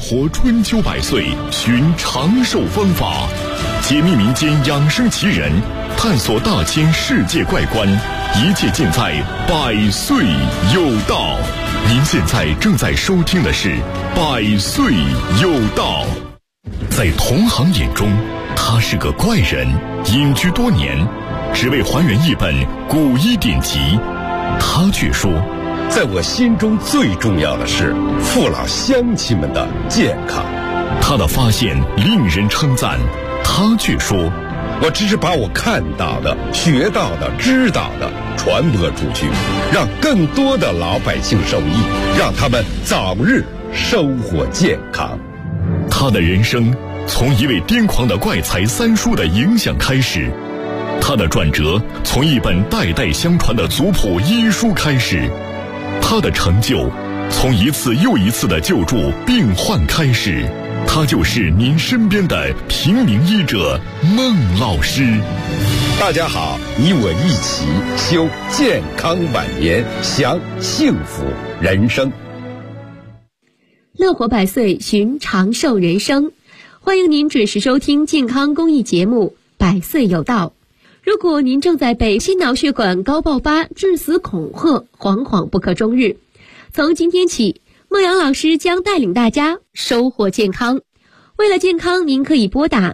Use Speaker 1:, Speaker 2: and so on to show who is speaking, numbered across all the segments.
Speaker 1: 活春秋百岁，寻长寿方法，解密民间养生奇人，探索大千世界怪观，一切尽在百岁有道。您现在正在收听的是百岁有道。在同行眼中，他是个怪人，隐居多年，只为还原一本古医典籍。他却说，
Speaker 2: 在我心中最重要的是父老乡亲们的健康。
Speaker 1: 他的发现令人称赞，他却说，
Speaker 2: 我只是把我看到的、学到的、知道的传播出去，让更多的老百姓受益，让他们早日收获健康。
Speaker 1: 他的人生从一位癫狂的怪才三叔的影响开始，他的转折从一本代代相传的族谱医书开始，他的成就从一次又一次的救助病患开始。他就是您身边的平民医者孟老师。
Speaker 2: 大家好，你我一起修健康晚年，享幸福人生。
Speaker 3: 乐活百岁，寻长寿人生。欢迎您准时收听健康公益节目《百岁有道》。如果您正在被心脑血管高爆发致死恐吓，惶惶不可终日，从今天起，孟阳老师将带领大家收获健康。为了健康，您可以拨打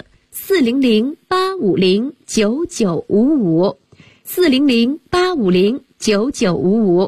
Speaker 3: 400-850-9955 400-850-9955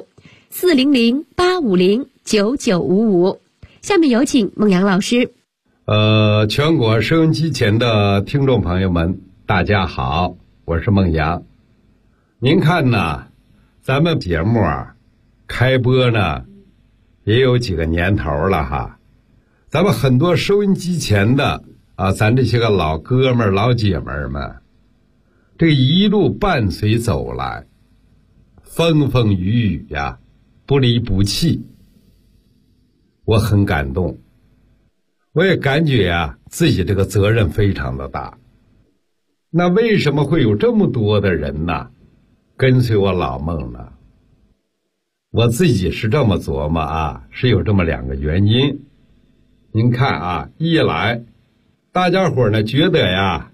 Speaker 3: 400-850-9955。下面有请孟阳老师。
Speaker 4: 全国收音机前的听众朋友们，大家好，我是孟阳。您看呢，咱们节目开播呢也有几个年头了哈。咱们很多收音机前的咱这些个老哥们儿老姐们们，这一路伴随走来，风风雨雨呀，不离不弃，我很感动。我也感觉自己这个责任非常的大。那为什么会有这么多的人呢跟随我老孟呢？我自己是这么琢磨是有这么两个原因。您看一来大家伙呢觉得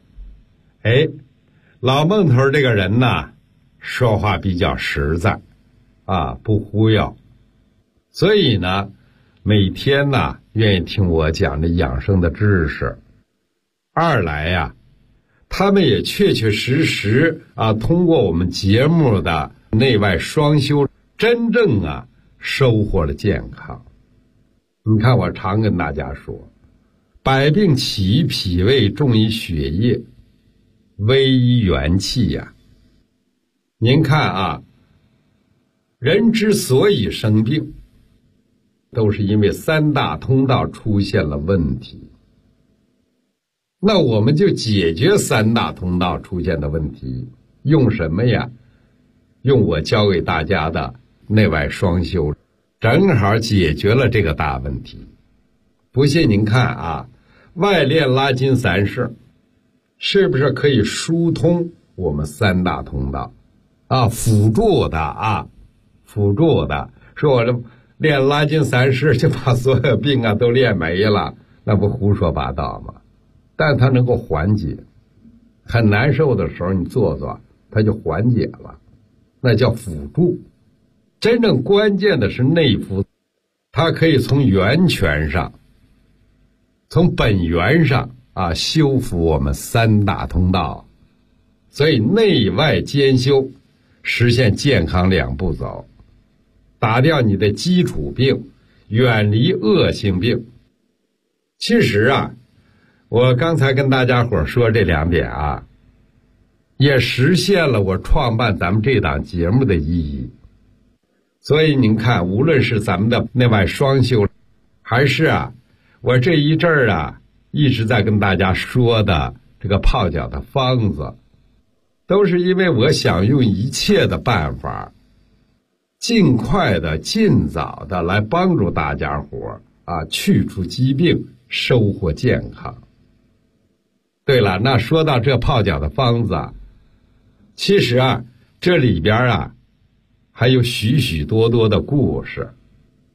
Speaker 4: 老孟头这个人呢说话比较实在不忽悠，所以呢每天呢愿意听我讲这养生的知识。二来他们也确确实实通过我们节目的内外双修，真正收获了健康。你看我常跟大家说，百病起于脾胃，重于血液，危于元气呀。您看人之所以生病，都是因为三大通道出现了问题。那我们就解决三大通道出现的问题，用什么呀？用我教给大家的内外双修，正好解决了这个大问题。不信您看外练拉筋三式是不是可以疏通我们三大通道辅助的说我这练拉筋三式就把所有病都练没了，那不胡说八道吗？但它能够缓解，很难受的时候你做做它就缓解了，那叫辅助。真正关键的是内服，它可以从源泉上，从本源上修复我们三大通道。所以内外兼修，实现健康两步走，打掉你的基础病，远离恶性病。其实我刚才跟大家伙说这两点也实现了我创办咱们这档节目的意义。所以您看，无论是咱们的内外双修，还是我这一阵儿一直在跟大家说的这个泡脚的方子，都是因为我想用一切的办法，尽快的、尽早的来帮助大家伙去除疾病，收获健康。对了，那说到这泡脚的方子其实这里边还有许许多多的故事。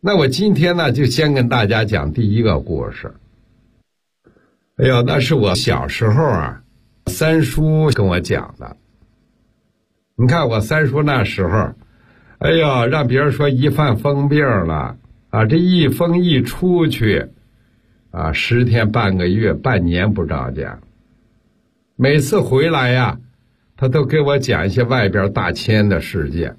Speaker 4: 那我今天呢，就先跟大家讲第一个故事。哎呦，那是我小时候啊，三叔跟我讲的。你看我三叔那时候，哎呦，让别人说一犯疯病了啊，这一疯一出去啊，10天半个月半年不着家。每次回来呀，他都给我讲一些外边大千的世界。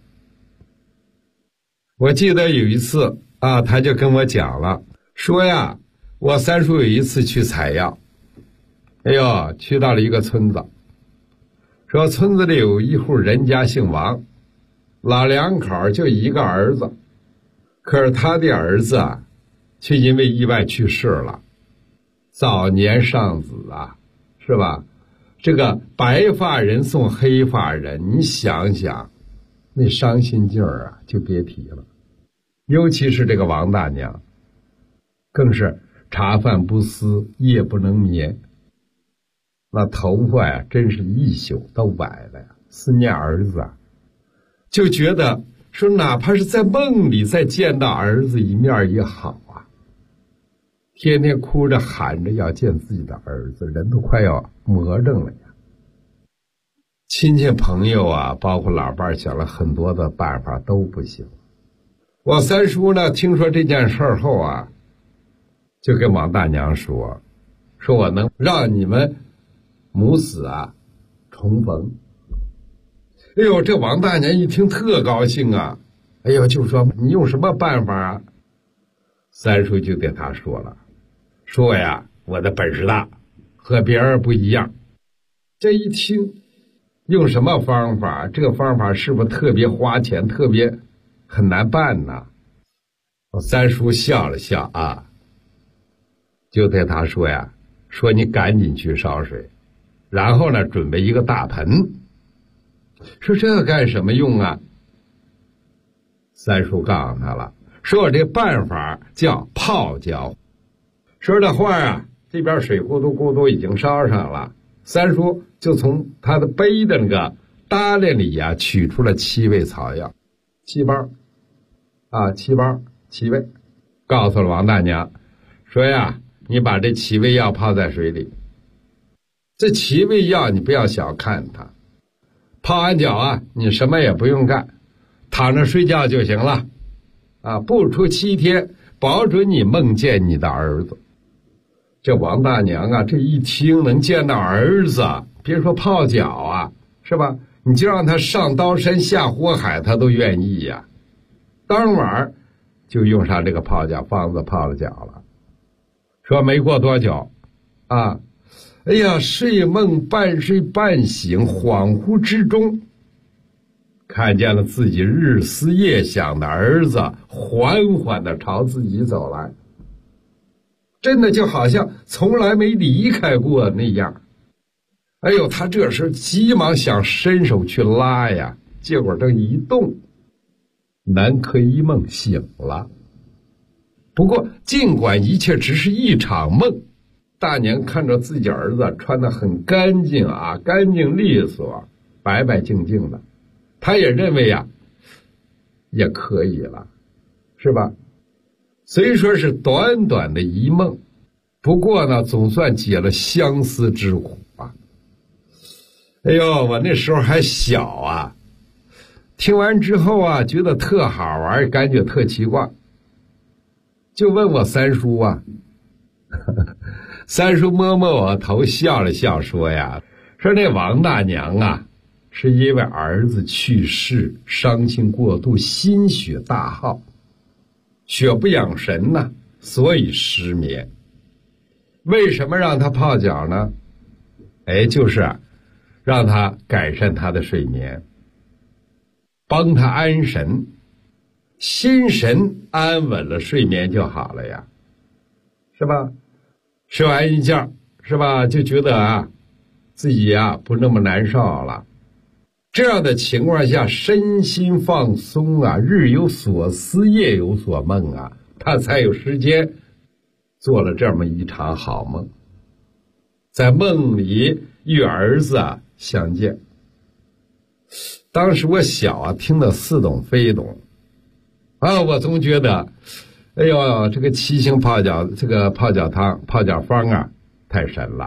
Speaker 4: 我记得有一次啊，他就跟我讲了，说呀，我三叔有一次去采药，哎呦，去到了一个村子，说村子里有一户人家姓王，老两口就一个儿子，可是他的儿子啊，却因为意外去世了，早年丧子啊，是吧？这个白发人送黑发人，你想想，那伤心劲儿啊，就别提了。尤其是这个王大娘，更是茶饭不思，夜不能眠。那头发呀，真是一宿都白了呀，思念儿子啊，就觉得说哪怕是在梦里再见到儿子一面也好啊。天天哭着喊着要见自己的儿子，人都快要魔怔了呀。亲戚朋友啊，包括老伴想了很多的办法都不行。我三叔呢，听说这件事后啊，就跟王大娘说我能让你们母子啊重逢。哎呦，这王大娘一听特高兴啊，哎呦，就说你用什么办法啊？三叔就对他说了，说呀，我的本事大，和别人不一样。这一听，用什么方法？这个方法是不是特别花钱，特别很难办呢？我三叔笑了笑啊，就对他说呀，说你赶紧去烧水，然后呢，准备一个大盆。说这干什么用啊？三叔告诉他了，说我这办法叫泡脚。说这话啊，这边水咕嘟咕嘟已经烧上了，三叔就从他的背的那个搭裢里呀，取出了7味草药，7包啊，7包7味，告诉了王大娘，说呀，你把这7味药泡在水里。这7味药你不要小看它，泡完脚啊，你什么也不用干，躺着睡觉就行了啊！不出7天，保准你梦见你的儿子。这王大娘啊，这一听能见到儿子，别说泡脚啊，是吧？你就让他上刀山下火海，他都愿意呀。当晚就用上这个泡脚方子泡了脚了。说没过多久啊，哎呀，睡梦半睡半醒，恍惚之中看见了自己日思夜想的儿子缓缓地朝自己走来，真的就好像从来没离开过那样。哎呦，他这时急忙想伸手去拉呀，结果这一动，南柯一梦醒了。不过尽管一切只是一场梦，大娘看着自己儿子穿得很干净啊，干净利索，白白净净的，她也认为呀，也可以了，是吧？虽说是短短的一梦，不过呢，总算解了相思之苦啊。哎呦，我那时候还小啊，听完之后啊，觉得特好玩，感觉特奇怪，就问我三叔啊。三叔摸摸我头，笑了笑，说呀，说那王大娘啊，是因为儿子去世，伤心过度，心血大耗，血不养神呢，所以失眠。为什么让他泡脚呢？哎，就是让他改善他的睡眠，帮他安神，心神安稳了，睡眠就好了呀，是吧？睡完一觉，是吧，就觉得啊，自己啊不那么难受了。这样的情况下，身心放松啊，日有所思，夜有所梦啊，他才有时间做了这么一场好梦，在梦里与儿子啊相见。当时我小啊，听得似懂非懂啊，我总觉得哎呦，这个七星泡脚，这个泡脚方啊，太神了。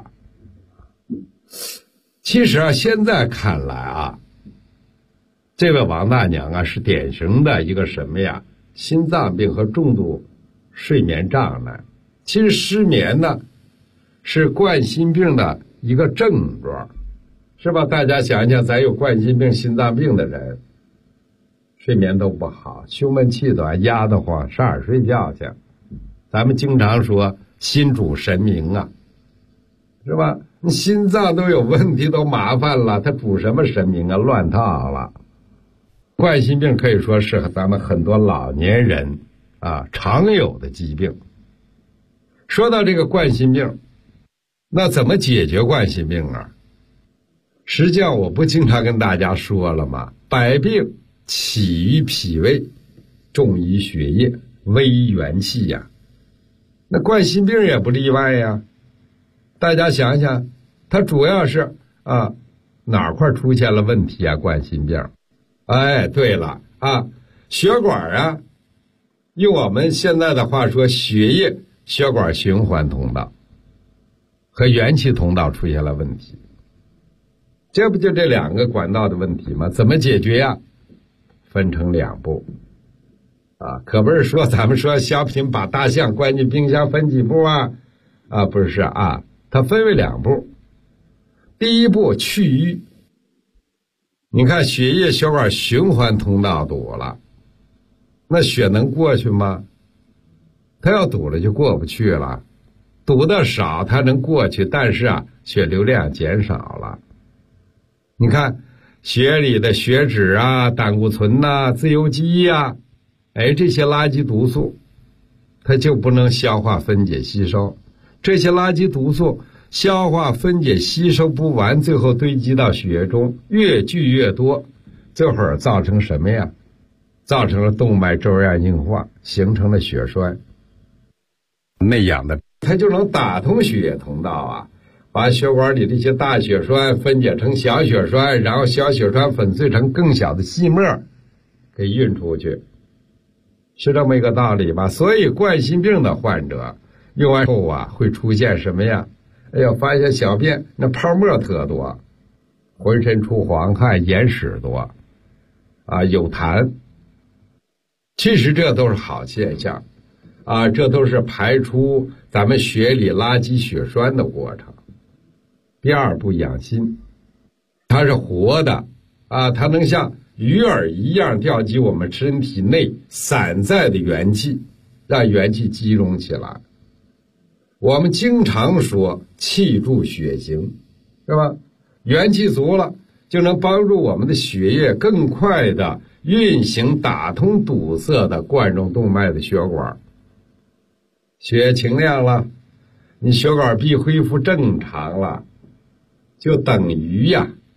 Speaker 4: 其实啊，现在看来啊，这位王大娘啊是典型的一个什么呀？心脏病和重度睡眠障碍。其实失眠呢，是冠心病的一个症状，是吧？大家想一想，咱有冠心病、心脏病的人，睡眠都不好，胸闷气短，压得慌，上哪儿睡觉去？咱们经常说心主神明啊，是吧？你心脏都有问题，都麻烦了，它主什么神明啊？乱套了。冠心病可以说是咱们很多老年人啊常有的疾病。说到这个冠心病，那怎么解决冠心病啊？实际上我不经常跟大家说了吗？百病起于脾胃，重于血液，微于元气呀。那冠心病也不例外呀。大家想想，它主要是哪块出现了问题啊？冠心病，哎，对了啊，血管啊，用我们现在的话说，血液血管循环通道和元气通道出现了问题。这不就这两个管道的问题吗？怎么解决呀？分成两步啊，可不是说咱们说小品把大象关进冰箱分几步啊？不是啊，它分为两步。第一步去瘀，你看血液血管循环通道堵了，那血能过去吗？它要堵了就过不去了，堵得少它能过去，但是血流量减少了。你看血里的血脂啊、胆固醇啊、自由基啊，这些垃圾毒素它就不能消化分解吸收，这些垃圾毒素消化分解吸收不完，最后堆积到血液中，越聚越多，最后造成什么呀？造成了动脉粥样硬化，形成了血栓。那样的它就能打通血液通道啊，把血管里这些大血栓分解成小血栓，然后小血栓粉碎成更小的细末，给运出去，是这么一个道理吧？所以冠心病的患者用完后会出现什么呀？发现小便那泡沫特多，浑身出黄汗，眼屎多有痰。其实这都是好现象这都是排出咱们血里垃圾血栓的过程。第二步养心，它是活的它能像鱼饵一样调集我们身体内散在的元气，让元气集中起来。我们经常说气助血行，是吧？元气足了，就能帮助我们的血液更快的运行，打通堵塞的冠状动脉的血管，血液清亮了，你血管壁恢复正常了，就等于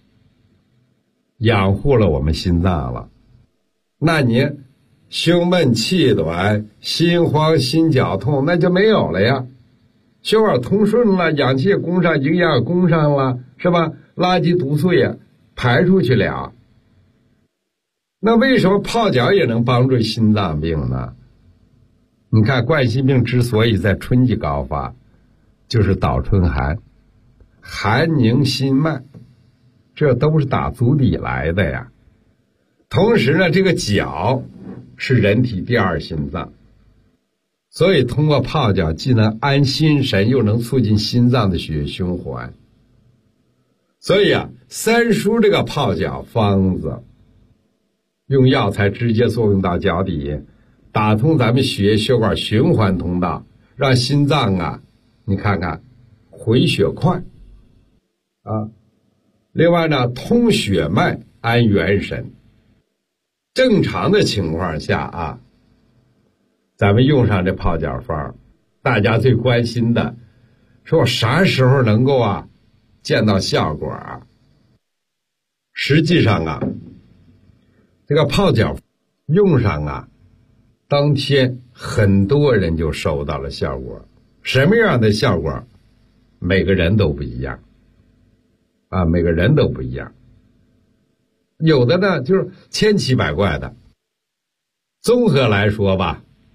Speaker 4: 养护了我们心脏了。那你胸闷气短、心慌心绞痛那就没有了呀，血管通顺了，氧气也供上，营养也供上了，是吧？垃圾毒素也排出去了。那为什么泡脚也能帮助心脏病呢？你看冠心病之所以在春季高发，就是倒春寒，寒凝心脉，这都是打足底来的呀。同时呢，这个脚是人体第二心脏，所以通过泡脚既能安心神，又能促进心脏的血液循环。所以三叔这个泡脚方子，用药材直接作用到脚底，打通咱们血液血管循环通道，让心脏你看看回血快另外呢，通血脉安元神。正常的情况下咱们用上这泡脚方，大家最关心的说我啥时候能够见到效果实际上这个泡脚用上当天很多人就收到了效果。什么样的效果？每个人都不一样每个人都不一样。有的呢就是千奇百怪的。综合来说吧，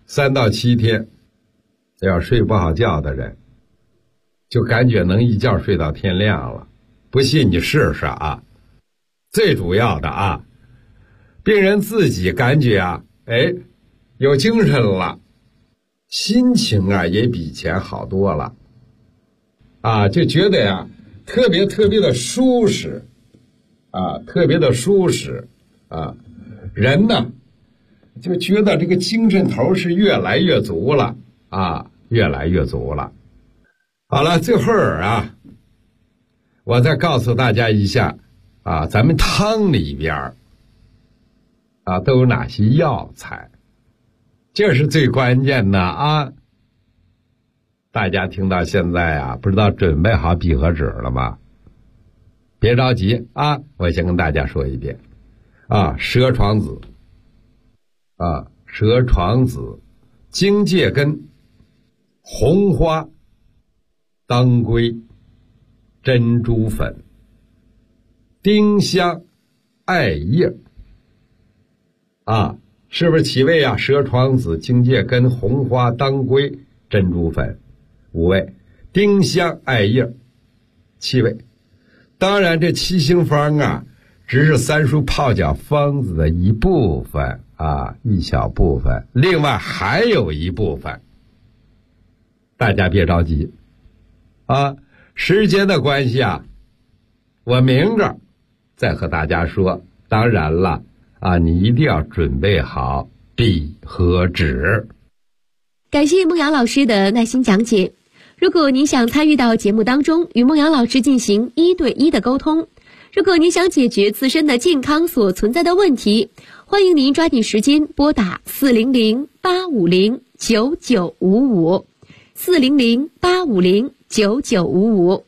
Speaker 4: 3到7天要睡不好觉的人，就感觉能一觉睡到天亮了。不信你试试啊。最主要的啊，病人自己感觉啊，有精神了，心情啊也比以前好多了，啊，就觉得呀特别的舒适，啊，特别的舒适，啊，人呢就觉得这个精神头是越来越足了，啊，越来越足了。好了，最后啊，我再告诉大家一下啊，咱们汤里边啊都有哪些药材，这是最关键的啊。大家听到现在啊，不知道准备好笔和纸了吗？别着急啊，我先跟大家说一遍啊，蛇床子啊，蛇床子、荆芥根、红花、当归、珍珠粉、丁香、艾叶啊，是不是7味啊？蛇床子、荆芥根、红花、当归、珍珠粉5味，丁香、艾叶7味。当然这7星方啊只是3书泡脚方子的一部分啊，一小部分，另外还有一部分，大家别着急啊，时间的关系啊，我明着再和大家说。当然了啊，你一定要准备好笔和纸。
Speaker 3: 感谢孟阳老师的耐心讲解。如果您想参与到节目当中，与孟阳老师进行1对1的沟通，如果您想解决自身的健康所存在的问题，欢迎您抓紧时间拨打400-850-9955 400-850-9955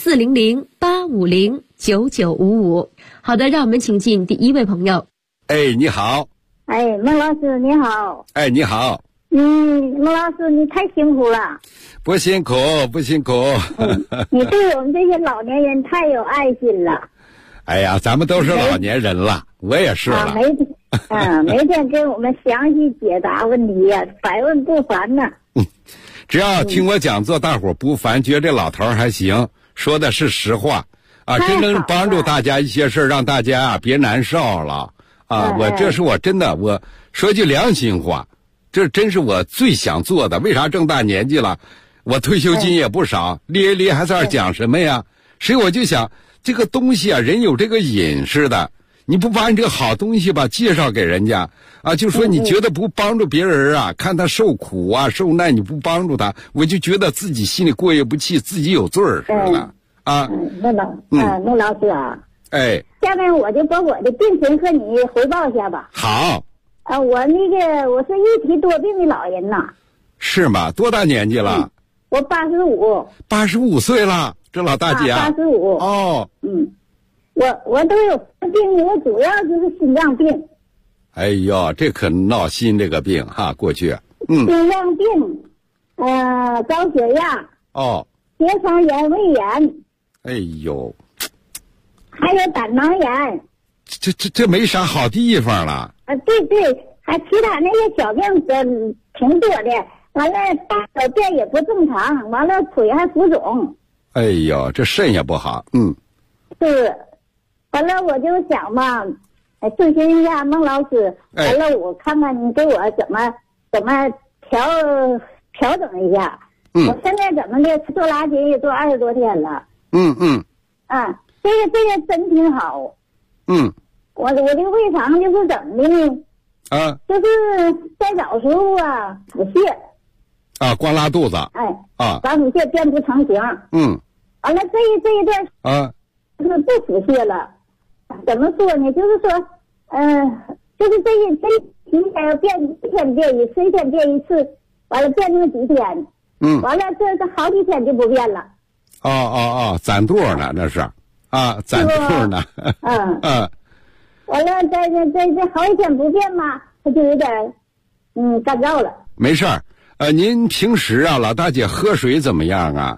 Speaker 3: 400-850-9955。好的，让我们请进第1位朋友。
Speaker 2: 你好。
Speaker 5: 孟老师你好。
Speaker 2: 你好。
Speaker 5: 孟老师你太辛苦了。
Speaker 2: 不辛苦不辛苦。
Speaker 5: 你对我们这些老年人太有爱心了。
Speaker 2: 哎呀，咱们都是老年人了，我也是了。
Speaker 5: 每天跟我们详细解答问题呀，百问不烦呢。
Speaker 2: 只要听我讲座，大伙不烦，觉得这老头还行，说的是实话啊，真能帮助大家一些事，让大家啊别难受了啊。这是我真的，我说句良心话，这真是我最想做的。为啥这么大年纪了，我退休金也不少，咧还在这讲什么呀？所以我就想，这个东西啊，人有这个瘾似的，你不把你这个好东西吧介绍给人家啊，就说你觉得不帮助别人啊，看他受苦啊受难，你不帮助他，我就觉得自己心里过意不去，自己有罪似的啊。
Speaker 5: 孟老师啊，下面我就把我的病情和你汇报一下吧。
Speaker 2: 好。
Speaker 5: 我是一体多病的老人呐。
Speaker 2: 是吗？多大年纪了？
Speaker 5: 我85。
Speaker 2: 85岁了，这老大姐啊。
Speaker 5: 85。
Speaker 2: 哦。
Speaker 5: 我都有病，我主要就是心脏病。
Speaker 2: 哎呦，这可闹心这个病哈，过去。
Speaker 5: 心脏病，高血压。结肠炎、胃炎。
Speaker 2: 哎呦。
Speaker 5: 还有胆囊炎。
Speaker 2: 这没啥好地方了。
Speaker 5: 对，还其他那些小病挺多的。完了，大小便也不正常，完了腿还浮肿。
Speaker 2: 哎呦，这肾也不好。
Speaker 5: 是。完了我就想吧，咨询一下孟老师。完了我看看你给我怎么调整一下。我现在怎么的做拉筋也做20多天了。这个真挺好。我这个胃肠就是怎么的呢？就是在早时候啊腹泻。
Speaker 2: 光拉肚子。
Speaker 5: 把腹泻变不成形。完了这一段就是不腹泻了。怎么说呢？就是说，就是这一天变1天变一次，1天变一次，完了变那么几天。完了这好几天就不变了。
Speaker 2: 攒肚呢那是攒肚呢。
Speaker 5: 完了这好几天不变嘛，它就有点干燥了。
Speaker 2: 没事儿。您平时啊，老大姐喝水怎么样啊？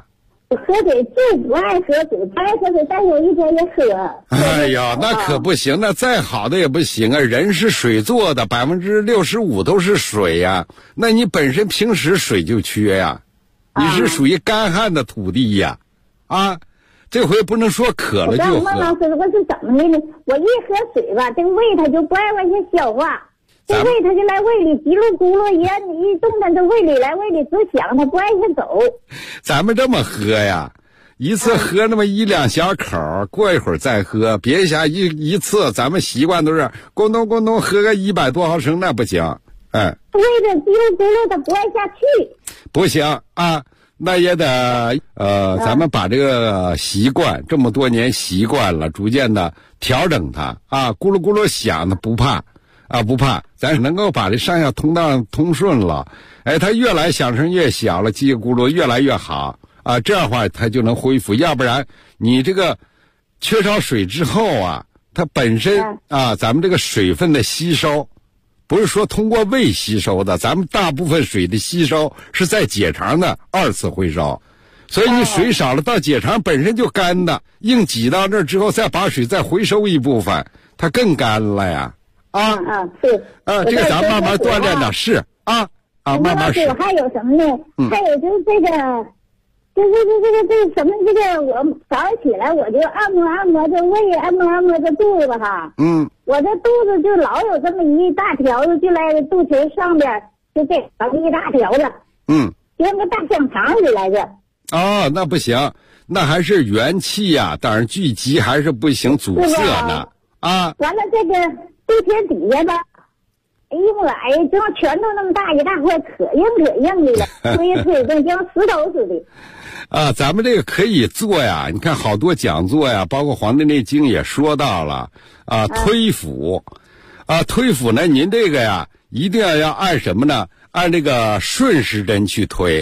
Speaker 5: 喝水最不爱喝水，不爱喝水，但是我一天也喝。
Speaker 2: 哎呀，那可不行，那再好的也不行啊！人是水做的，65%都是水呀。那你本身平时水就缺呀，你是属于干旱的土地呀，这回不能说渴了就喝。
Speaker 5: 孟老师，我是怎么的呢？我一喝水吧，这个胃它就不爱往下消化，这胃它就来胃里叽噜咕噜一动它这胃里来胃里直响，它不爱下走。
Speaker 2: 咱们这么喝呀，一次喝那么1-2小口，过一会儿再喝，别想一次咱们习惯都是咕咚咕咚喝个100多毫升，那不行。
Speaker 5: 胃这叽噜咕噜它不爱下去。
Speaker 2: 不行啊。那也得咱们把这个习惯这么多年习惯了，逐渐的调整它咕噜咕噜响的不怕不怕，咱能够把这上下通道通顺了，它越来响声越小了，叽咕噜越来越好这样的话它就能恢复。要不然你这个缺少水之后它本身咱们这个水分的吸收不是说通过胃吸收的，咱们大部分水的吸收是在结肠的2次回收，所以你水少了，到结肠本身就干的，硬挤到那儿之后再把水再回收一部分，它更干了呀。
Speaker 5: 是
Speaker 2: 这个咱慢慢锻炼的是慢慢是。
Speaker 5: 还有什么呢？还有就是这个就是什么这个，我早上起来我就按摩这胃，按摩这肚子哈。我这肚子就老有这么一大条子，就来肚脐上边就这一大条子。就像个大香肠似来着。
Speaker 2: 那不行，那还是元气呀，当然聚集还是不行，阻塞呢。
Speaker 5: 完了这个肚脐底下吧，一摸正拳头那么大一大块，可硬的了，推的像石头似的。
Speaker 2: 咱们这个可以做呀，你看好多讲座呀，包括《黄帝内经》也说到了推腹推腹呢，您这个呀一定要按什么呢？按这个顺时针去推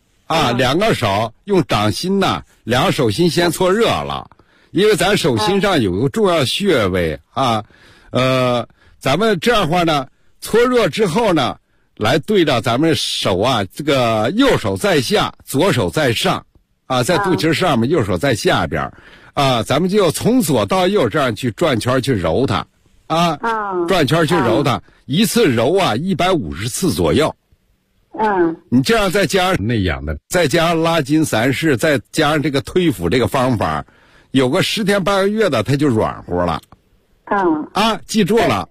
Speaker 2: 2个手用掌心呢，2个手心先搓热了，因为咱手心上有个重要穴位咱们这样的话呢，搓热之后呢，来对照咱们手这个右手在下，左手在上在肚脐上面，右手在下边咱们就从左到右这样去转圈去揉它转圈去揉它，一次揉150次左右。你这样再加上那样的，再加上拉筋散式，再加上这个推腹这个方法，有个10天半个月的，它就软和了。记住了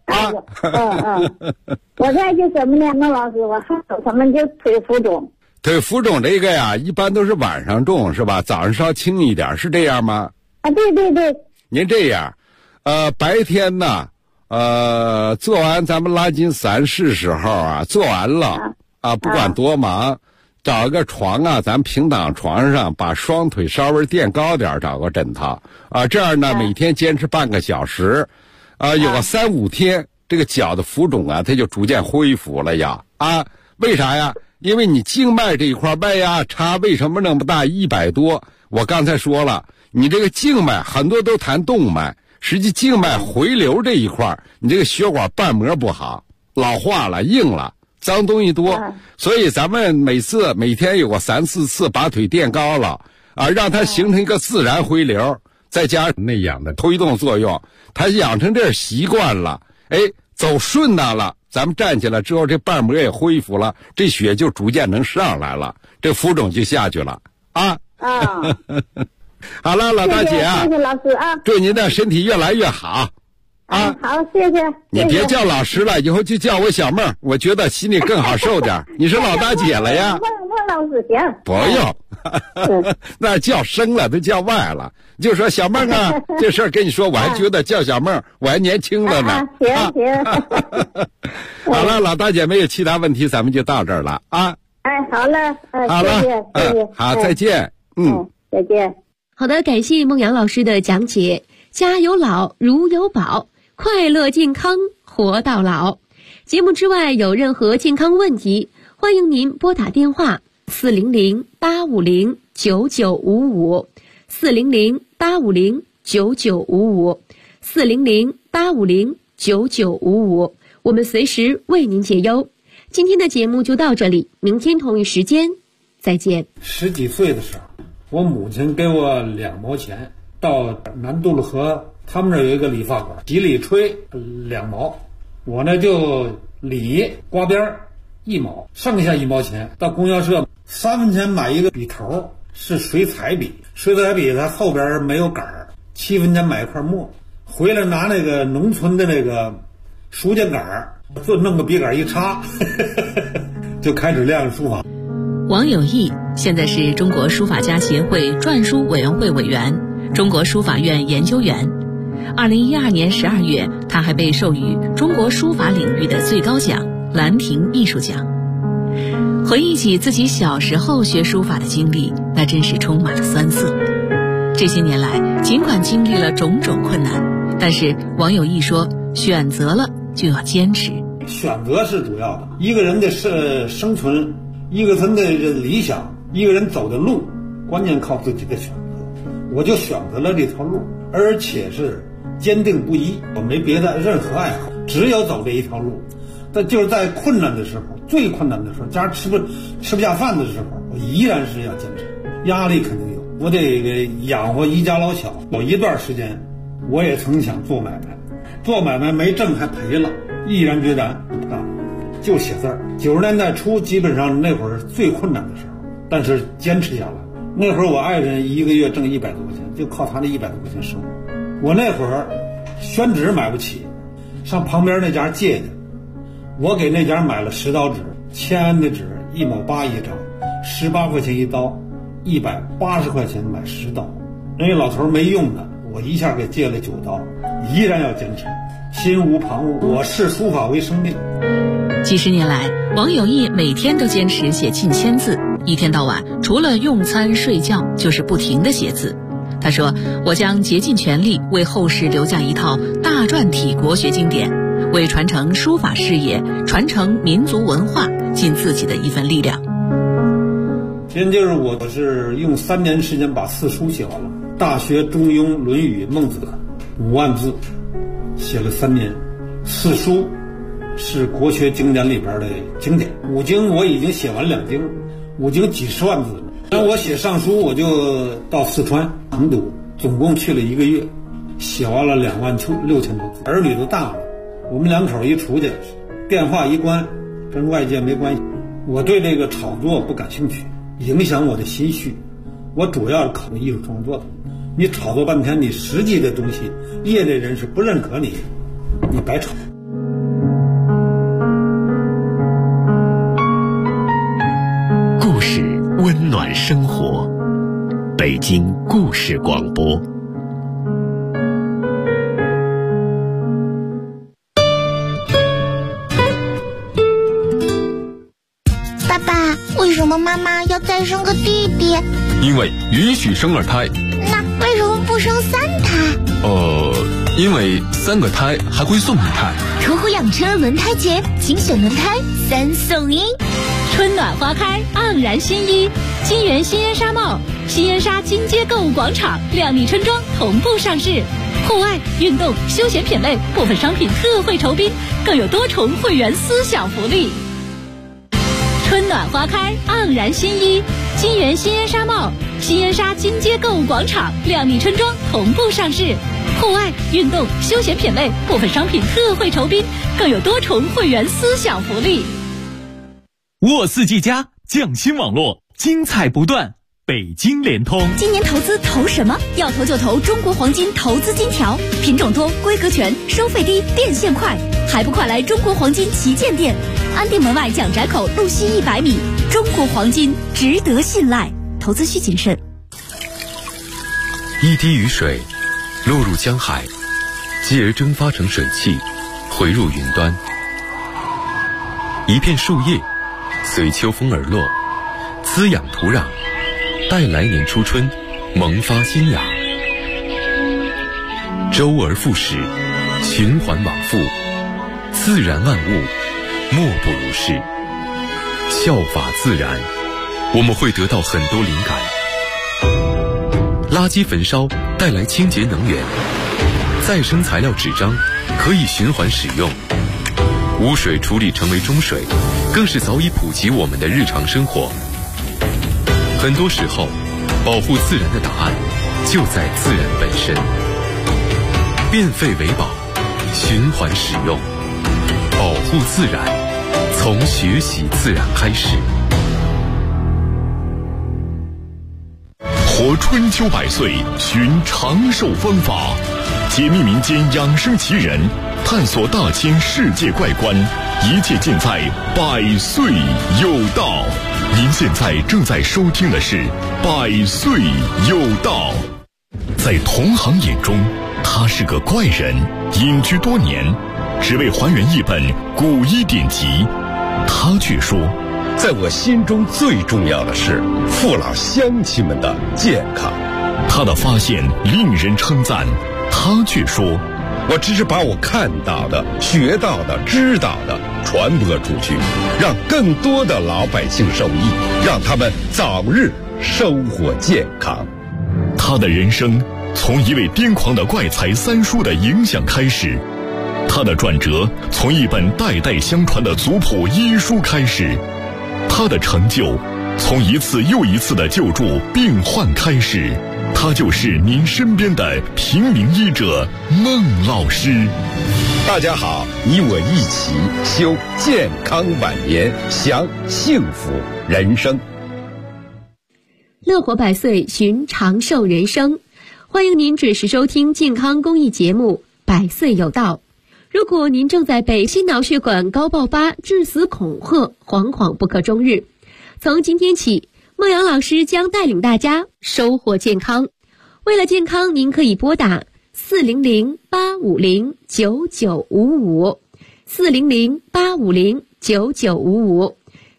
Speaker 5: 我再就什么呢，孟老师，我还有什么就腿浮肿。
Speaker 2: 腿浮肿这个呀，一般都是晚上重是吧？早上稍轻一点，是这样吗？
Speaker 5: 对。
Speaker 2: 您这样，白天呢，做完咱们拉筋散式时候做完了不管多忙，找个床咱平躺床上，把双腿稍微垫高点，找个枕头这样呢，每天坚持半个小时有个3-5天，这个脚的浮肿它就逐渐恢复了呀为啥呀？因为你静脉这一块外压差为什么那么大，100多？我刚才说了，你这个静脉很多都谈动脉，实际静脉回流这一块，你这个血管瓣膜不好，老化了，硬了，脏东西多，所以咱们每天有个3-4次，把腿垫高了让它形成一个自然回流，再加上那样的推动作用，它养成这习惯了，走顺当了，咱们站起来之后，这瓣膜也恢复了，这血就逐渐能上来了，这浮肿就下去了好了，老大姐
Speaker 5: 谢谢老师
Speaker 2: 祝您的身体越来越好
Speaker 5: 好，谢谢。
Speaker 2: 你别叫老师了，以后就叫我小妹，我觉得心里更好受点。你是老大姐了呀？
Speaker 5: 孟老师行。
Speaker 2: 不用那叫生了都叫外了，就说小妹这事儿跟你说，我还觉得叫小妹我还年轻了呢
Speaker 5: 行
Speaker 2: 好了，老大姐没有其他问题，咱们就到这儿了
Speaker 5: 好了
Speaker 2: 好了
Speaker 5: 谢谢
Speaker 2: 好，再见
Speaker 5: 再见。
Speaker 3: 好的，感谢孟阳老师的讲解。家有老如有宝，快乐健康活到老。节目之外有任何健康问题，欢迎您拨打电话400-850-9955 400-850-9955 400-850-9955，我们随时为您解忧。今天的节目就到这里，明天同一时间再见。
Speaker 6: 10几岁的时候我母亲给我2毛钱，到南渡路河他们那儿有一个理发馆，洗理吹2毛，我呢就理刮边1毛，剩下1毛钱到供销社3分钱买一个笔头，是水彩笔，水彩笔它后边没有杆儿，7分钱买一块墨，回来拿那个农村的那个书架杆儿，就弄个笔杆一插就开始练书法。
Speaker 7: 王有义现在是中国书法家协会篆书委员会委员、中国书法院研究员。2012年12月，他还被授予中国书法领域的最高奖兰亭艺术奖。回忆起自己小时候学书法的经历，那真是充满了酸涩。这些年来，尽管经历了种种困难，但是王有义说，选择了就要坚持。
Speaker 6: 选择是主要的，一个人的生存，一个人的理想，一个人走的路，关键靠自己的选择。我就选择了这条路，而且是坚定不移，我没别的任何爱好，只有走这一条路。但就是在困难的时候，最困难的时候，家吃不下饭的时候，我依然是要坚持。压力肯定有，我得养活一家老小。有一段时间，我也曾想做买卖，做买卖没挣还赔了，毅然决然不干，就写字儿。90年代初，基本上那会儿最困难的时候，但是坚持下来。那会儿我爱人一个月挣100多块钱，就靠他那100多块钱生活。我那会儿宣纸买不起，上旁边那家借的，我给那家买了10刀纸，签安的纸1毛8一张，18块钱一刀，180块钱买10刀。人家老头没用的，我一下给借了9刀，依然要坚持，心无旁骛。我视书法为生命。
Speaker 7: 几十年来，王有义每天都坚持写近1000字，一天到晚除了用餐睡觉就是不停地写字。他说，我将竭尽全力为后世留下一套大篆体国学经典，为传承书法事业、传承民族文化尽自己的一份力量。
Speaker 6: 先就是我是用3年时间把4书写完了，《大学》《中庸》《论语》《孟子》5万字，写了3年。4书是国学经典里边的经典，5经我已经写完2经，5经几十万字了。那我写上书，我就到四川成都，总共去了1个月，写完了26000多字。儿女都大了，我们2口一出去，电话一关，跟外界没关系。我对这个炒作不感兴趣，影响我的心绪。我主要是考虑艺术创作的。你炒作半天，你实际的东西，业内人士不认可你，你白炒。
Speaker 1: 故事温暖生活，北京故事广播。
Speaker 8: 爸爸，为什么妈妈要再生个弟弟？
Speaker 9: 因为允许生2胎。
Speaker 8: 那为什么不生3胎？
Speaker 9: 因为3个胎还会送1胎。
Speaker 8: 途虎养车轮胎节，精选轮胎3送1。
Speaker 7: 春暖花开，盎然新衣。金源新烟纱帽、新烟纱金街购物广场、靓丽春装同步上市。户外、运动、休闲品类部分商品特惠酬宾，更有多重会员私享福利。春暖花开，盎然新衣。金源新烟纱帽、新烟纱金街购物广场、靓丽春装同步上市。户外、运动、休闲品类部分商品特惠酬宾，更有多重会员私享福利。
Speaker 10: 沃四 G 加匠心网络，精彩不断。北京联通，
Speaker 11: 今年投资投什么？要投就投中国黄金投资金条，品种多，规格全，收费低，变现快，还不快来中国黄金旗舰店，安定门外蒋宅口路西100米。中国黄金值得信赖，投资需谨慎。
Speaker 12: 一滴雨水落入江海，继而蒸发成水汽，回入云端。一片树叶随秋风而落，滋养土壤，待来年初春萌发新芽。周而复始，循环往复，自然万物莫不如是。效法自然，我们会得到很多灵感。垃圾焚烧带来清洁能源，再生材料纸张可以循环使用，污水处理成为中水，更是早已普及我们的日常生活。很多时候， 保护自然的答案就在自然本身。变废为宝，循环使用，保护自然，从学习自然开始。
Speaker 1: 活春秋百岁，寻长寿方法，解密民间养生奇人，探索大千世界怪观，一切尽在百岁有道。您现在正在收听的是百岁有道。在同行眼中，他是个怪人，隐居多年，只为还原一本古医典籍。他却说，
Speaker 2: 在我心中最重要的是父老乡亲们的健康。
Speaker 1: 他的发现令人称赞，他却说，
Speaker 2: 我只是把我看到的、学到的、知道的传播出去，让更多的老百姓受益，让他们早日生活健康。
Speaker 1: 他的人生从一位癫狂的怪才三叔的影响开始，他的转折从一本代代相传的族谱医书开始，他的成就从一次又一次的救助病患开始。他就是您身边的平民医者孟老师。
Speaker 2: 大家好，你我一起修健康晚年，享幸福人生。
Speaker 3: 乐活百岁，寻长寿人生。欢迎您准时收听健康公益节目《百岁有道》。如果您正在被心脑血管高爆发致死恐吓，惶惶不可终日，从今天起，孟阳老师将带领大家收获健康。为了健康，您可以拨打400-850-9955 400-850-9955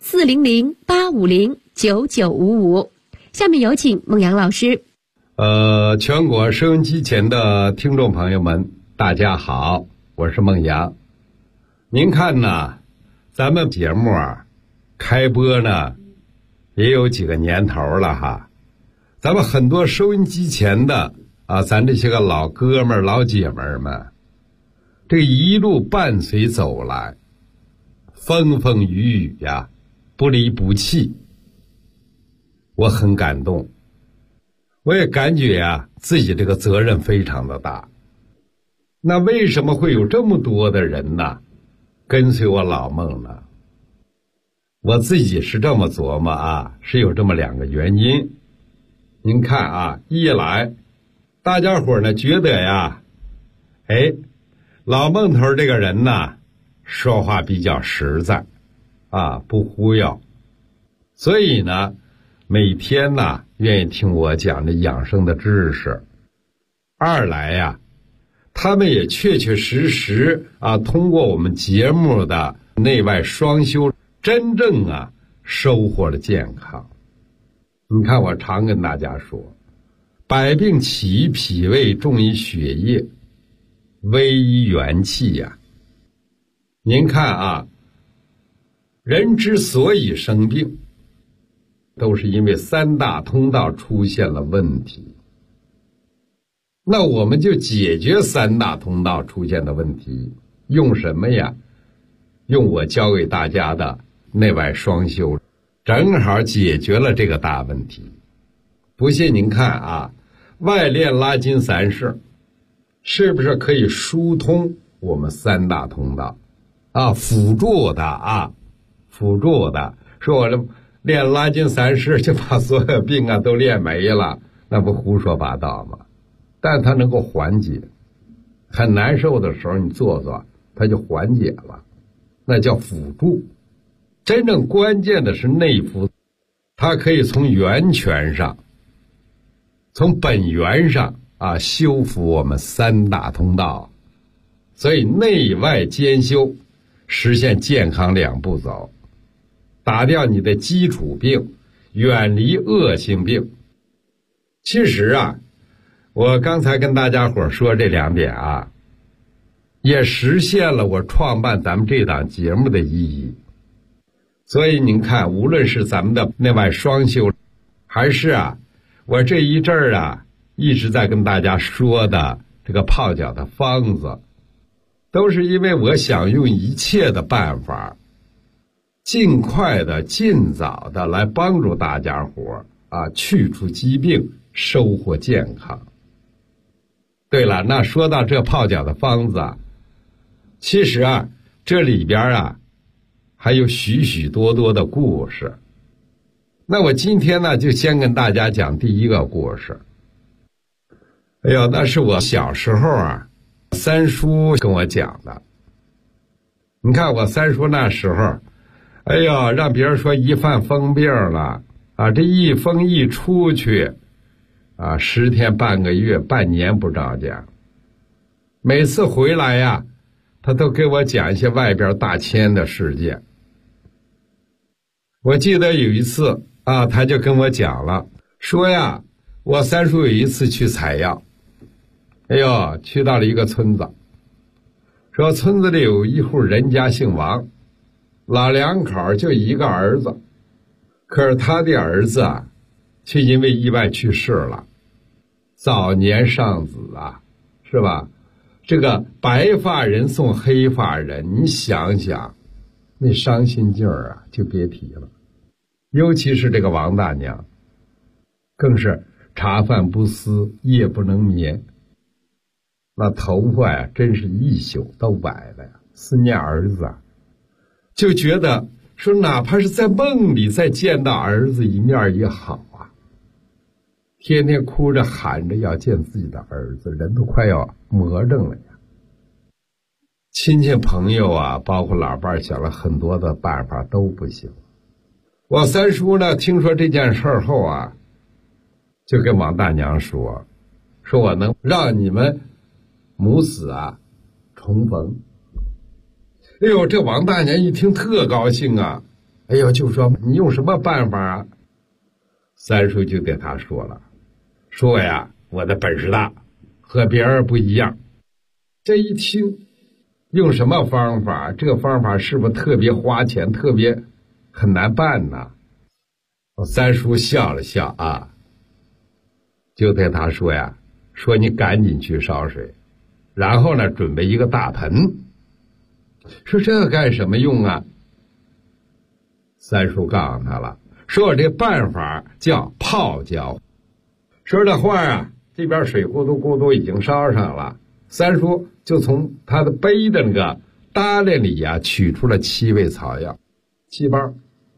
Speaker 3: 400-850-9955。下面有请孟阳老师。
Speaker 4: 全国收音机前的听众朋友们，大家好，我是孟阳。您看呢，咱们节目开播呢也有几个年头了哈。咱们很多收音机前的咱这些个老哥们儿老姐们们，这一路伴随走来，风风雨雨呀，不离不弃，我很感动。我也感觉自己这个责任非常的大。那为什么会有这么多的人呢跟随我老孟呢？我自己是这么琢磨是有这么两个原因。您看一来大家伙呢觉得老孟头这个人呢说话比较实在不忽悠，所以呢每天呢愿意听我讲的养生的知识。二来他们也确确实实通过我们节目的内外双修，真正收获了健康。你看我常跟大家说，百病起于脾胃，重于血液，危于元气呀。您看人之所以生病，都是因为三大通道出现了问题。那我们就解决三大通道出现的问题，用什么呀？用我教给大家的内外双修，正好解决了这个大问题。不信您看外练拉筋三式是不是可以疏通我们三大通道辅助的说我这练拉筋三式就把所有病都练没了，那不胡说八道吗？但它能够缓解，很难受的时候你做做它就缓解了，那叫辅助。真正关键的是内服，它可以从源泉上，从本源上修复我们三大通道。所以内外兼修，实现健康两步走，打掉你的基础病，远离恶性病。其实我刚才跟大家伙说这两点也实现了我创办咱们这档节目的意义。所以您看，无论是咱们的内外双修，还是我这一阵儿一直在跟大家说的这个泡脚的方子，都是因为我想用一切的办法，尽快的、尽早的来帮助大家伙去除疾病，收获健康。对了，那说到这泡脚的方子其实这里边还有许许多多的故事。那我今天呢，就先跟大家讲第一个故事。哎呦，那是我小时候三叔跟我讲的。你看我三叔那时候，哎呦，让别人说一犯疯病了这一疯一出去10天半个月半年不着家，每次回来他都给我讲一些外边大千的世界。我记得有一次他就跟我讲了，说我三叔有一次去采药，哎呦，去到了一个村子，说村子里有一户人家姓王，老两口就一个儿子，可是他的儿子却因为意外去世了，早年丧子是吧？这个白发人送黑发人，你想想那伤心劲儿就别提了。尤其是这个王大娘，更是茶饭不思，夜不能眠，那头发真是一宿都白了思念儿子就觉得说哪怕是在梦里再见到儿子一面也好天天哭着喊着要见自己的儿子，人都快要魔怔了呀。亲戚朋友包括老伴想了很多的办法都不行。我三叔呢，听说这件事后就跟王大娘说我能让你们母子重逢。哎呦，这王大娘一听特高兴哎呦，就说你用什么办法三叔就对他说了，说我的本事大，和别人不一样。这一听用什么方法，这个方法是不是特别花钱，特别很难办呢？我三叔笑了笑就对他说说你赶紧去烧水，然后呢准备一个大盆。说这干什么用三叔告诉他了，说我这办法叫泡脚。说这话这边水咕嘟咕嘟已经烧上了，三叔就从他的背的那个搭链里取出了7味草药，7包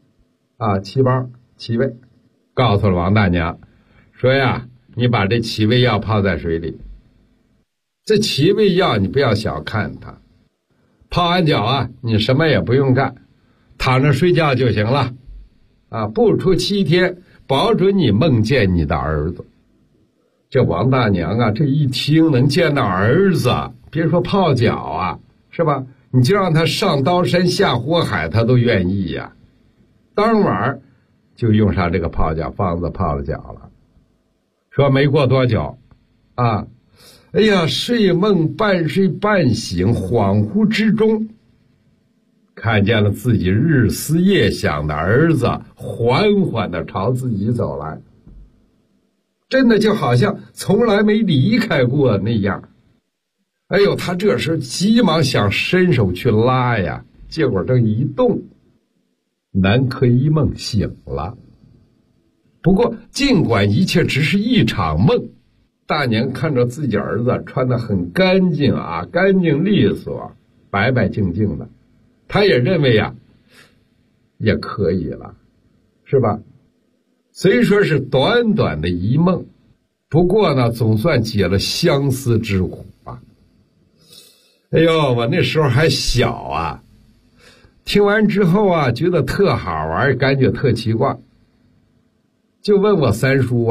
Speaker 4: 7味，告诉了王大娘，说你把这7味药泡在水里。这7味药你不要小看它，泡完脚你什么也不用干，躺着睡觉就行了不出7天，保准你梦见你的儿子。这王大娘这一听能见到儿子，别说泡脚是吧？你就让他上刀山下火海，他都愿意当晚就用上这个泡脚方子泡了脚了。说没过多久哎呀，睡梦半睡半醒，恍惚之中看见了自己日思夜想的儿子缓缓地朝自己走来，真的就好像从来没离开过那样。哎呦，他这时急忙想伸手去拉结果这一动，南柯一梦醒了。不过尽管一切只是一场梦，大娘看着自己儿子穿得很干净干净利索，白白净净的，她也认为也可以了，是吧？虽说是短短的一梦，不过呢总算解了相思之苦哎呦，我那时候还小听完之后觉得特好玩，感觉特奇怪，就问我三叔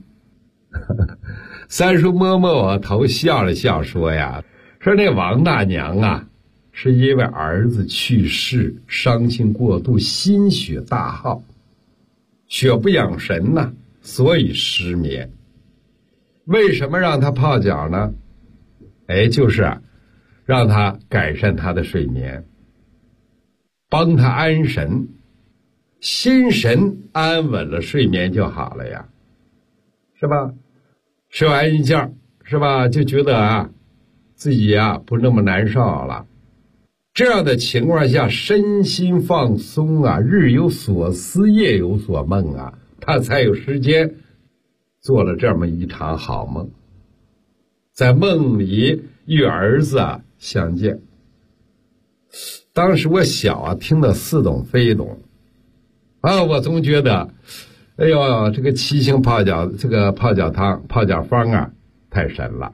Speaker 4: 三叔摸摸我头，笑了笑，说说那王大娘是因为儿子去世，伤心过度，心血大耗，血不养神所以失眠。为什么让他泡脚呢？就是让他改善他的睡眠，帮他安神，心神安稳了，睡眠就好了是吧？睡完一觉是吧，就觉得自己不那么难受了。这样的情况下，身心放松日有所思，夜有所梦他才有时间做了这么一场好梦。在梦里与儿子相见。当时我小听得似懂非懂我总觉得哎呦，这个七星泡脚泡脚方太神了。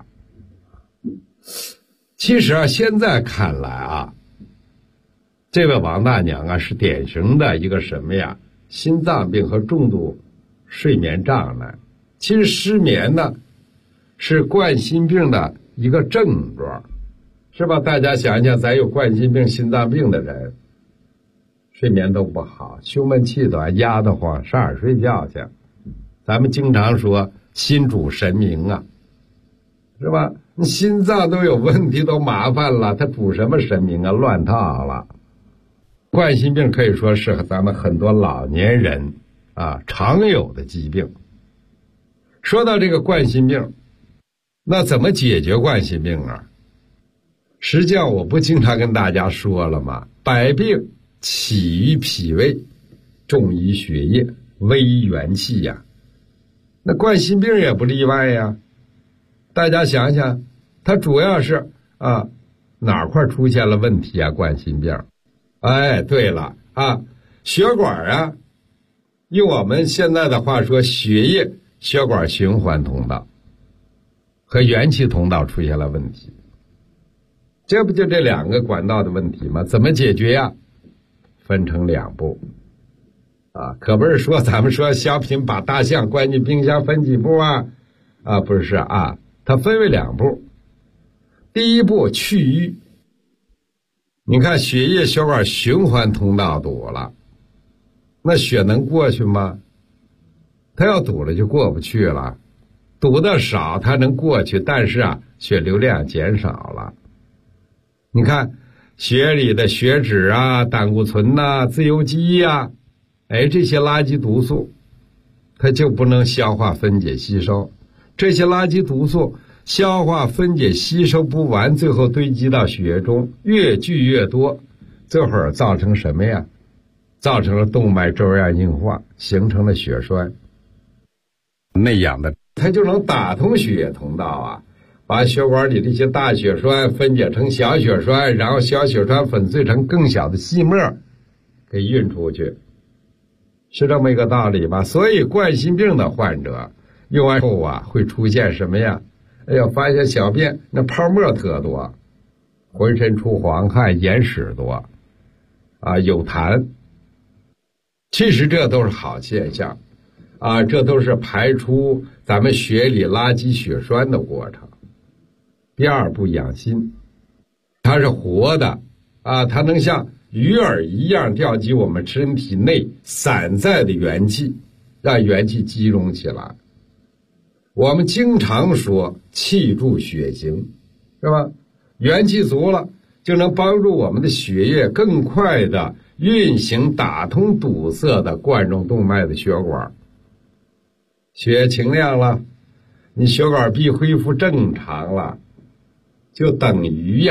Speaker 4: 其实现在看来这位王大娘是典型的一个什么呀？心脏病和重度睡眠障碍。其实失眠呢是冠心病的一个症状，是吧？大家想想，咱有冠心病、心脏病的人，睡眠都不好，胸闷气短，压得慌，上哪儿睡觉去？咱们经常说心主神明是吧？你心脏都有问题，都麻烦了，他主什么神明乱套了。冠心病可以说是咱们很多老年人常有的疾病。说到这个冠心病，那怎么解决冠心病实际上我不经常跟大家说了吗？百病起于脾胃，重于血液，微于元气那冠心病也不例外大家想想，它主要是哪块出现了问题冠心病？对了血管用我们现在的话说，血液血管循环通道和元气通道出现了问题。这不就这两个管道的问题吗？怎么解决分成两步可不是说咱们说小品把大象关进冰箱分几步不是它分为两步。第一步去瘀。你看血液血管循环通道堵了，那血能过去吗？它要堵了就过不去了。堵得少它能过去，但是血流量减少了。你看血里的血脂胆固醇自由基这些垃圾毒素它就不能消化分解吸收，这些垃圾毒素消化分解吸收不完，最后堆积到血中，越聚越多，最后造成什么呀？造成了动脉粥样硬化，形成了血栓。那样的它就能打通血液通道把血管里这些大血栓分解成小血栓，然后小血栓粉碎成更小的细末给运出去，是这么一个道理吧？所以冠心病的患者用完后会出现什么呀？发现小便那泡沫特多，浑身出黄汗，眼屎多有痰。其实这都是好现象这都是排出咱们血里垃圾血栓的过程。第二步养心，它是活的它能像鱼饵一样调集我们身体内散在的元气，让元气集中起来。我们经常说气助血行，是吧？元气足了就能帮助我们的血液更快的运行，打通堵塞的冠状动脉的血管，血清亮了，你血管壁恢复正常了，就等于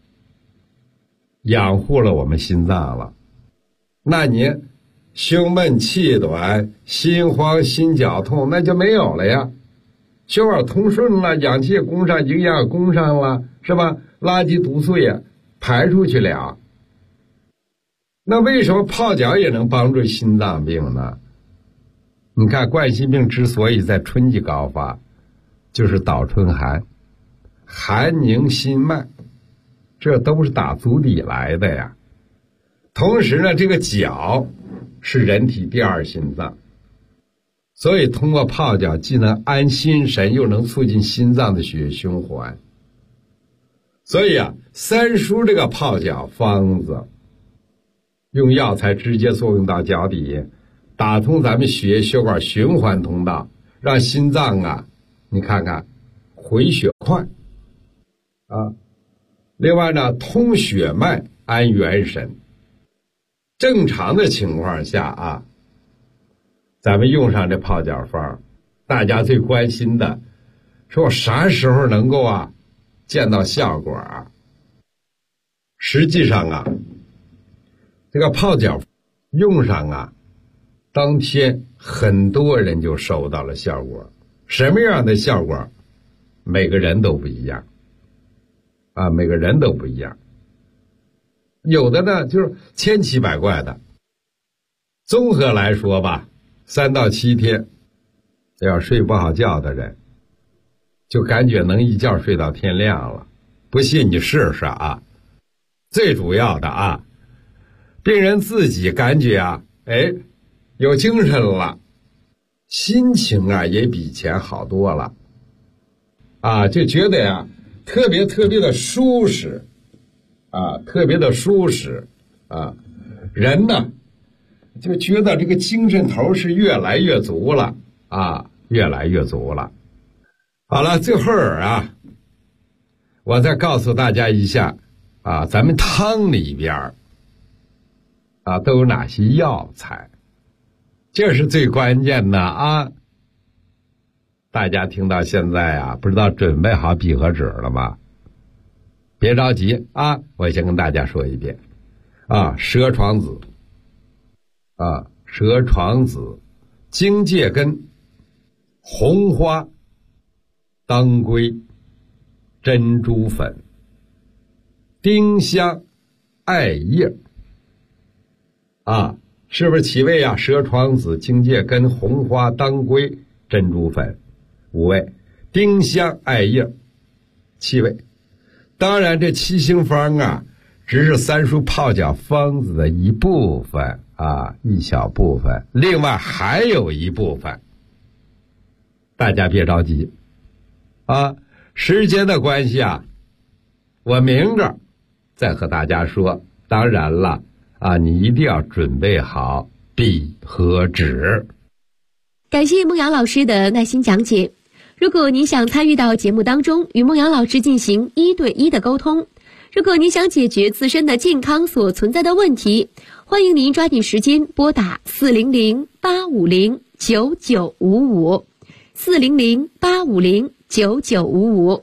Speaker 4: 养护了我们心脏了。那你胸闷气短，心慌心绞痛那就没有了血管通顺了，氧气也供上，营养也供上了，是吧？垃圾毒素也排出去了。那为什么泡脚也能帮助心脏病呢？你看冠心病之所以在春季高发，就是倒春寒，寒凝心脉，这都是打足底来的同时呢，这个脚是人体第二心脏，所以通过泡脚既能安心神，又能促进心脏的血液循环。所以三叔这个泡脚方子，用药材直接作用到脚底，打通咱们血液血管循环通道，让心脏你看看回血快另外呢，通血脉安元神。正常的情况下咱们用上这泡脚方，大家最关心的说我啥时候能够见到效果实际上这个泡脚用上当天很多人就收到了效果。什么样的效果？每个人都不一样啊，每个人都不一样。有的呢就是千奇百怪的。综合来说吧，3到7天要睡不好觉的人，就感觉能一觉睡到天亮了。不信你试试啊。最主要的啊，病人自己感觉啊，有精神了，心情啊也比以前好多了啊，就觉得呀特别的舒适啊，特别的舒适啊，人呢就觉得这个精神头是越来越足了啊，越来越足了。好了，最后啊，我再告诉大家一下啊，咱们汤里边啊都有哪些药材，这是最关键的啊。大家听到现在啊，不知道准备好笔和纸了吗？别着急啊，我先跟大家说一遍啊，蛇床子啊，蛇床子、荆芥根、红花、当归、珍珠粉、丁香、艾叶啊，是不是七味啊？蛇床子、荆芥根、红花、当归、珍珠粉5味，丁香、艾叶7味。当然这7星方啊只是3书泡脚方子的一部分啊，一小部分，另外还有一部分，大家别着急啊，时间的关系啊，我明着再和大家说。当然了啊，你一定要准备好笔和纸。
Speaker 3: 感谢孟阳老师的耐心讲解。如果您想参与到节目当中，与孟阳老师进行1对1的沟通，如果您想解决自身的健康所存在的问题，欢迎您抓紧时间拨打400-850-9955 400-850-9955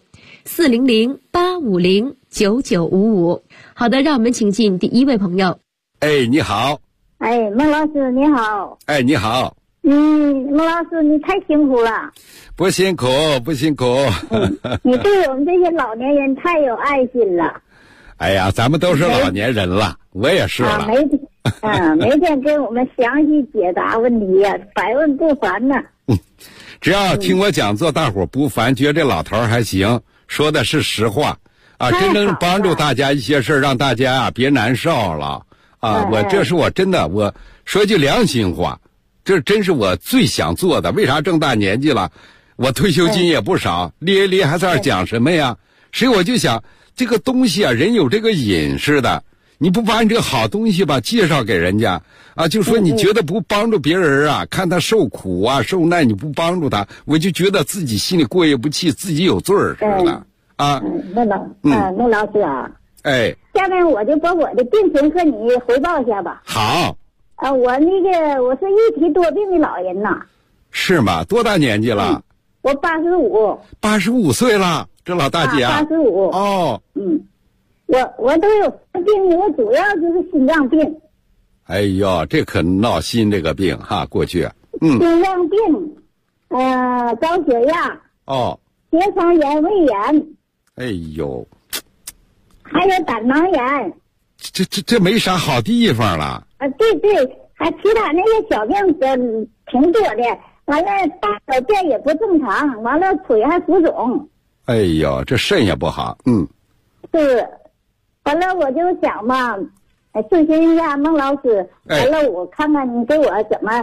Speaker 3: 400-850-9955。好的，让我们请进第一位朋友。
Speaker 2: 你好。
Speaker 5: 孟老师你好。
Speaker 2: 你好。
Speaker 5: 孟老师你太辛苦了。
Speaker 2: 不辛苦不辛苦。
Speaker 5: 你对我们这些老年人太有爱心了。
Speaker 2: 哎呀，咱们都是老年人了，我也是了。
Speaker 5: 每天跟我们详细解答问题呀，百问不烦呢。
Speaker 2: 只要听我讲座，大伙不烦，觉得这老头还行，说的是实话啊，真正帮助大家一些事，让大家啊别难受了啊。这是我真的，我说句良心话，这真是我最想做的。为啥这么大年纪了，我退休金也不少，咧还在那讲什么呀？所以我就想，这个东西啊，人有这个瘾似的，你不把你这个好东西吧介绍给人家啊，就说你觉得不帮助别人啊，看他受苦啊受难，你不帮助他，我就觉得自己心里过意不去，自己有罪似的啊。
Speaker 5: 孟老师啊，下面我就把我的病情和你汇报一下吧。
Speaker 2: 好。
Speaker 5: 我是一体多病的老人呐。
Speaker 2: 是吗？多大年纪了？
Speaker 5: 我85。
Speaker 2: 85岁了，这老大姐啊。
Speaker 5: 85。
Speaker 2: 哦。
Speaker 5: 我都有病，我主要就是心脏病。
Speaker 2: 哎呦，这可闹心这个病哈，过去。
Speaker 5: 心脏病，高血压。结肠炎、胃炎。
Speaker 2: 哎呦。
Speaker 5: 还有胆囊炎。
Speaker 2: 这没啥好地方了。
Speaker 5: 对，还其他那些小病挺多的。完了，大小便也不正常，完了腿还浮肿。
Speaker 2: 哎呦，这肾也不好。
Speaker 5: 是，完了我就想吧，咨询一下孟老师。完了，我看看你给我怎么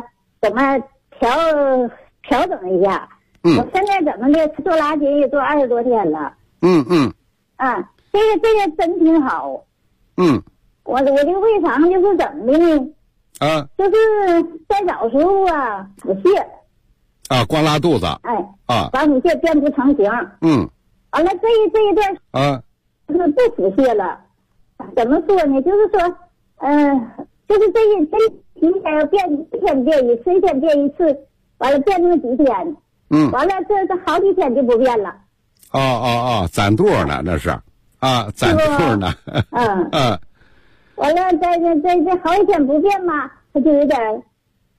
Speaker 5: 调整一下。我现在怎么的做拉筋也做20多天了。这个真挺好。我这个胃肠就是怎么的呢？就是在早时候啊腹泻。
Speaker 2: 光拉肚子。
Speaker 5: 把腹泻变不成形。完了这一段就是不腹泻了。怎么说呢？就是说，就是这一天要变1天变1次，1天变1次，完了变那么几天。完了这好几天就不变了。
Speaker 2: 攒肚呢那是攒肚呢。
Speaker 5: 完了这好几天不变嘛，他就有点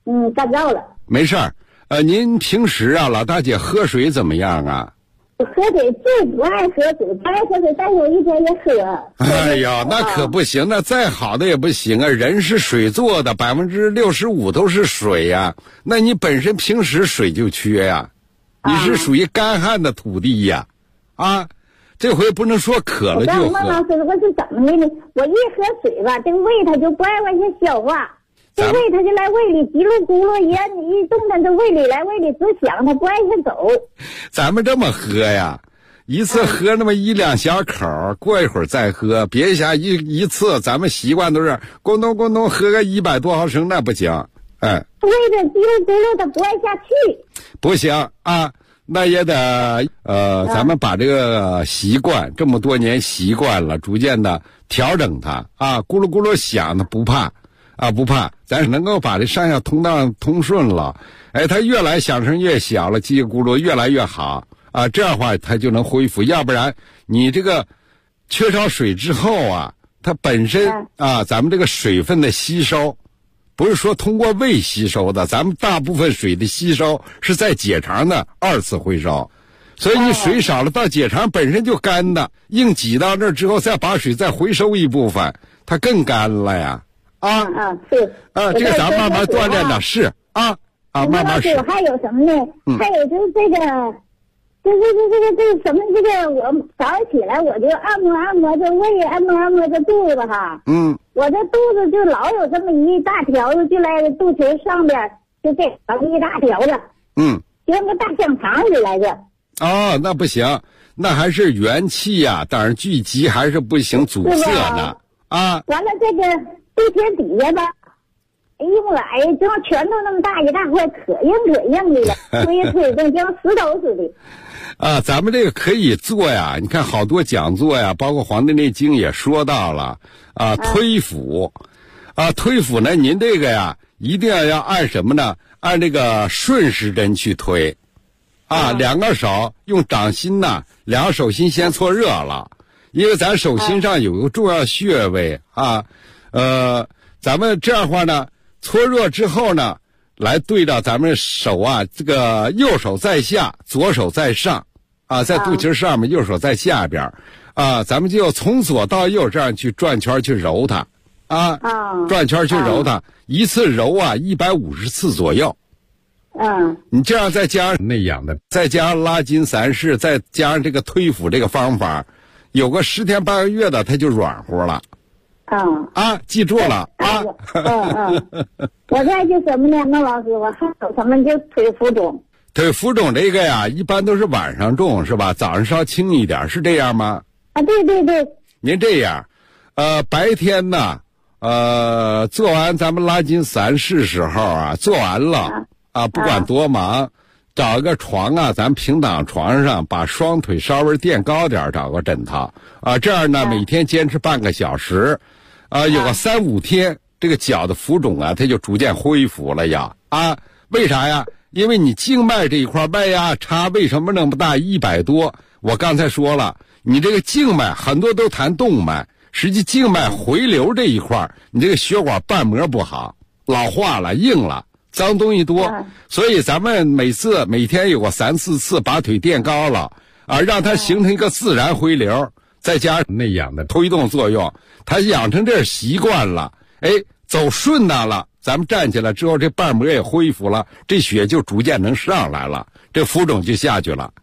Speaker 5: 干燥了。
Speaker 2: 没事儿。您平时啊，老大姐喝水怎么样啊？
Speaker 5: 喝水最不爱喝水，不爱喝水，但是我一天也喝。
Speaker 2: 哎呀，那可不行，那再好的也不行啊！人是水做的，65%都是水呀。那你本身平时水就缺呀，你是属于干旱的土地呀，这回不能说渴了就喝。
Speaker 5: 孟老师，我是怎么的呢？我一喝水吧，这个胃它就不爱往下消化，这胃它就来胃里叽噜咕噜一动它这胃里来胃里直响，它不爱下走。
Speaker 2: 咱们这么喝呀，一次喝那么1-2小口，过一会儿再喝，别想一次咱们习惯都是咕咚咕咚喝个100多毫升，那不行。
Speaker 5: 胃的叽噜咕噜它不爱下去。
Speaker 2: 不行啊。那也得咱们把这个习惯这么多年习惯了，逐渐的调整它咕噜咕噜响的不怕不怕，咱能够把这上下通道通顺了，它越来响声越小了，叽咕噜越来越好这样的话它就能恢复。要不然你这个缺少水之后它本身咱们这个水分的吸收不是说通过胃吸收的，咱们大部分水的吸收是在结肠的2次回收，所以你水少了到结肠本身就干的，硬挤到那儿之后再把水再回收一部分，它更干了呀。
Speaker 5: 是
Speaker 2: 这个咱慢慢锻炼的是慢慢是。
Speaker 5: 还有什么呢？还有就是这个这什么这个，我早上起来我就按摩这胃，按摩这肚子哈。我这肚子就老有这么一大条子，就在肚脐上边，就这一大条子。就像个大香肠似来着。
Speaker 2: 那不行，那还是元气呀，当然聚集还是不行，阻塞呢。
Speaker 5: 完了这个肚脐底下吧，一摸正拳头那么大一大块，可硬的了，推的像石头似的。
Speaker 2: 咱们这个可以做呀，你看好多讲座呀，包括《黄帝内经》也说到了推腹推腹呢，您这个呀一定要按什么呢？按这个顺时针去推2个手用掌心呢，2个手心先搓热了，因为咱手心上有个重要穴位咱们这样的话呢，搓热之后呢，来对到咱们手这个右手在下，左手在上在肚脐上面，右手在下边咱们就从左到右这样去转圈去揉它转圈去揉它，一次揉150次左右。你这样再加上内养的，再加上拉筋散式，再加上这个推腹这个方法，有个10天半个月的它就软和了。记住了
Speaker 5: 我再就什么呢，孟老师，我还有什么就腿浮肿。
Speaker 2: 腿浮肿这个呀，一般都是晚上重是吧？早上稍轻一点，是这样吗？
Speaker 5: 对。
Speaker 2: 您这样，白天呢，做完咱们拉筋散式时候做完了不管多忙，找个床咱平躺床上，把双腿稍微垫高点，找个枕头这样呢，每天坚持半个小时有个3-5天，这个脚的浮肿它就逐渐恢复了呀为啥呀？因为你静脉这一块脉压差为什么那么大，100多？我刚才说了，你这个静脉很多都谈动脉，实际静脉回流这一块你这个血管瓣膜不好，老化了，硬了，脏东西多所以咱们每天有个3-4次把腿垫高了让它形成一个自然回流，再加上内养的推动作用，它养成这习惯了走顺当了，咱们站起来之后这瓣膜也恢复了，这血就逐渐能上来了，这浮肿就下去了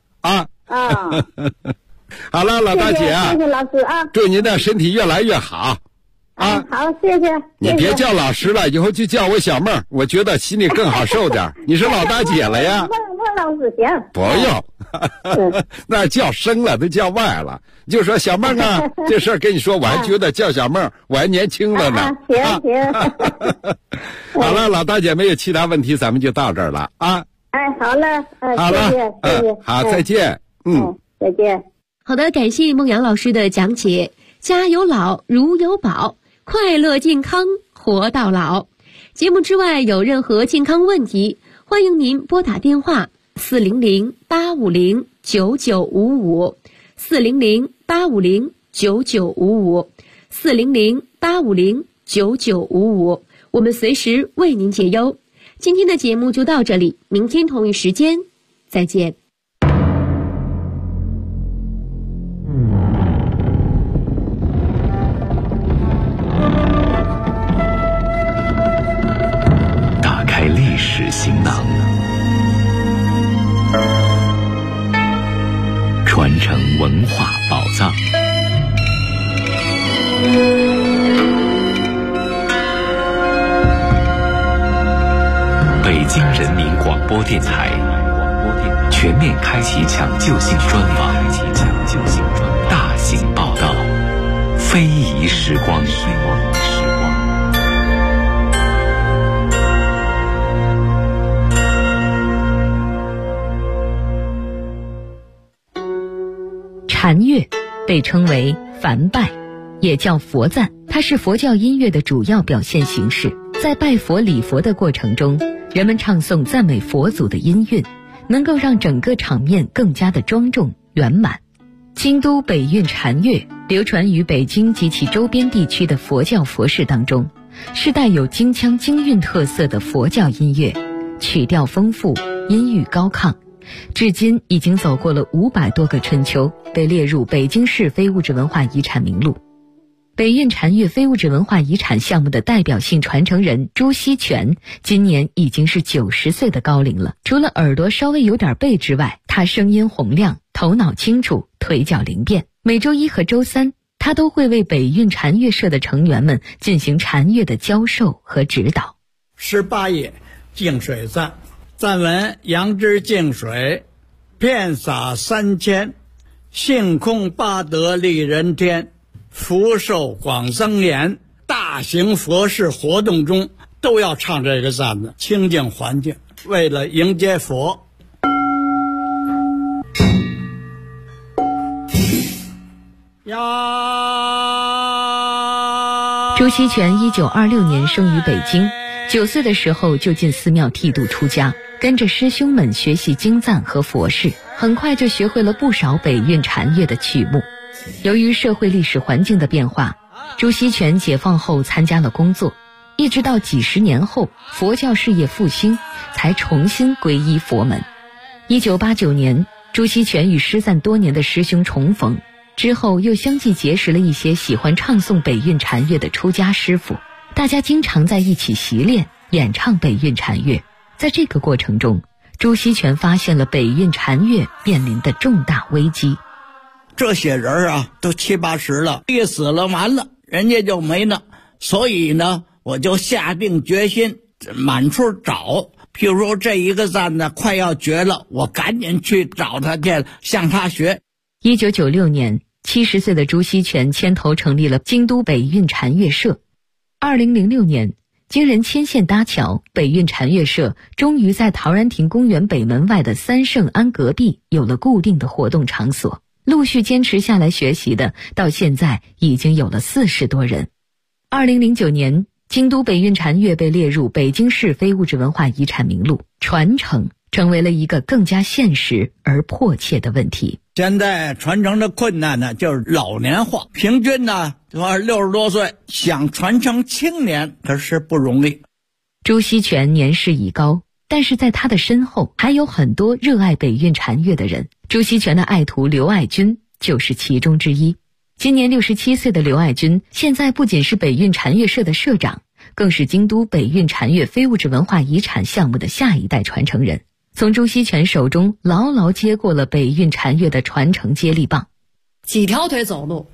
Speaker 2: 好了，老大姐
Speaker 5: 谢谢老师
Speaker 2: 祝您的身体越来越好
Speaker 5: 好，谢谢。
Speaker 2: 你别叫老师了，以后就叫我小妹，我觉得心里更好受点。你是老大姐了呀？
Speaker 5: 孟老师行。
Speaker 2: 不用那叫生了都叫外了，就说小妹这事儿跟你说，我还觉得叫小妹我还年轻了呢
Speaker 5: 行
Speaker 2: 好了，老大姐没有其他问题，咱们就到这儿了
Speaker 5: 好了
Speaker 2: 好了
Speaker 5: 谢谢
Speaker 2: 好，再见
Speaker 5: 再见。
Speaker 3: 好的，感谢孟阳老师的讲解。家有老如有宝，快乐健康活到老。节目之外有任何健康问题，欢迎您拨打电话400-850-9955 400-850-9955 400-850-9955，我们随时为您解忧。 今天的节目就到这里，明天同一时间再见。
Speaker 12: 打开历史行囊，传承文化宝藏。北京人民广播电台全面开启抢救性专访，大型报道，非遗时光。
Speaker 13: 禅乐被称为梵拜，也叫佛赞，它是佛教音乐的主要表现形式。在拜佛礼佛的过程中，人们唱诵赞美佛祖的音韵，能够让整个场面更加的庄重圆满。京都北韵禅乐流传于北京及其周边地区的佛教佛事当中，是带有京腔京韵特色的佛教音乐，曲调丰富，音域高亢，至今已经走过了500多个春秋，被列入北京市非物质文化遗产名录。北韵禅乐非物质文化遗产项目的代表性传承人朱锡全今年已经是90岁的高龄了。除了耳朵稍微有点背之外，他声音洪亮，头脑清楚，腿脚灵便。每周1和周3，他都会为北韵禅乐社的成员们进行禅乐的教授和指导。
Speaker 14: 18页净水赞，赞文：杨枝净水，遍洒3000，性空八德利人天，福寿广增延。大型佛事活动中都要唱这个赞的，清净环境，为了迎接佛。
Speaker 13: 朱锡全1926年生于北京，9岁的时候就进寺庙剃度出家，跟着师兄们学习经赞和佛事，很快就学会了不少北韵禅乐的曲目。由于社会历史环境的变化，朱锡全解放后参加了工作，一直到几十年后佛教事业复兴，才重新皈依佛门。1989年，朱锡全与失散多年的师兄重逢，之后又相继结识了一些喜欢唱诵北韵禅乐的出家师傅，大家经常在一起习练演唱北韵禅乐。在这个过程中，朱锡全发现了北韵禅乐面临的重大危机。
Speaker 14: 这些人啊，都70、80了，一死了完了，人家就没了。所以呢，我就下定决心满处找。譬如说这一个赞呢快要绝了，我赶紧去找他去，向他学。
Speaker 13: 1996年，70岁的朱锡全牵头成立了京都北韵禅乐社。2006年，经人牵线搭桥，北韵禅乐社终于在陶然亭公园北门外的三圣庵隔壁有了固定的活动场所。陆续坚持下来学习的，到现在已经有了40多人。2009年，京都北韵禅乐被列入北京市非物质文化遗产名录，传承成为了一个更加现实而迫切的问题。
Speaker 14: 现在传承的困难呢，就是老年化，平均呢60多岁，想传承青年可是不容易。
Speaker 13: 朱锡全年事已高，但是在他的身后还有很多热爱北韵禅乐的人。朱锡全的爱徒刘爱军就是其中之一。今年67岁的刘爱军，现在不仅是北韵禅乐社的社长，更是京都北韵禅乐非物质文化遗产项目的下一代传承人，从朱锡全手中牢牢接过了北韵禅乐的传承接力棒。
Speaker 15: 几条腿走路，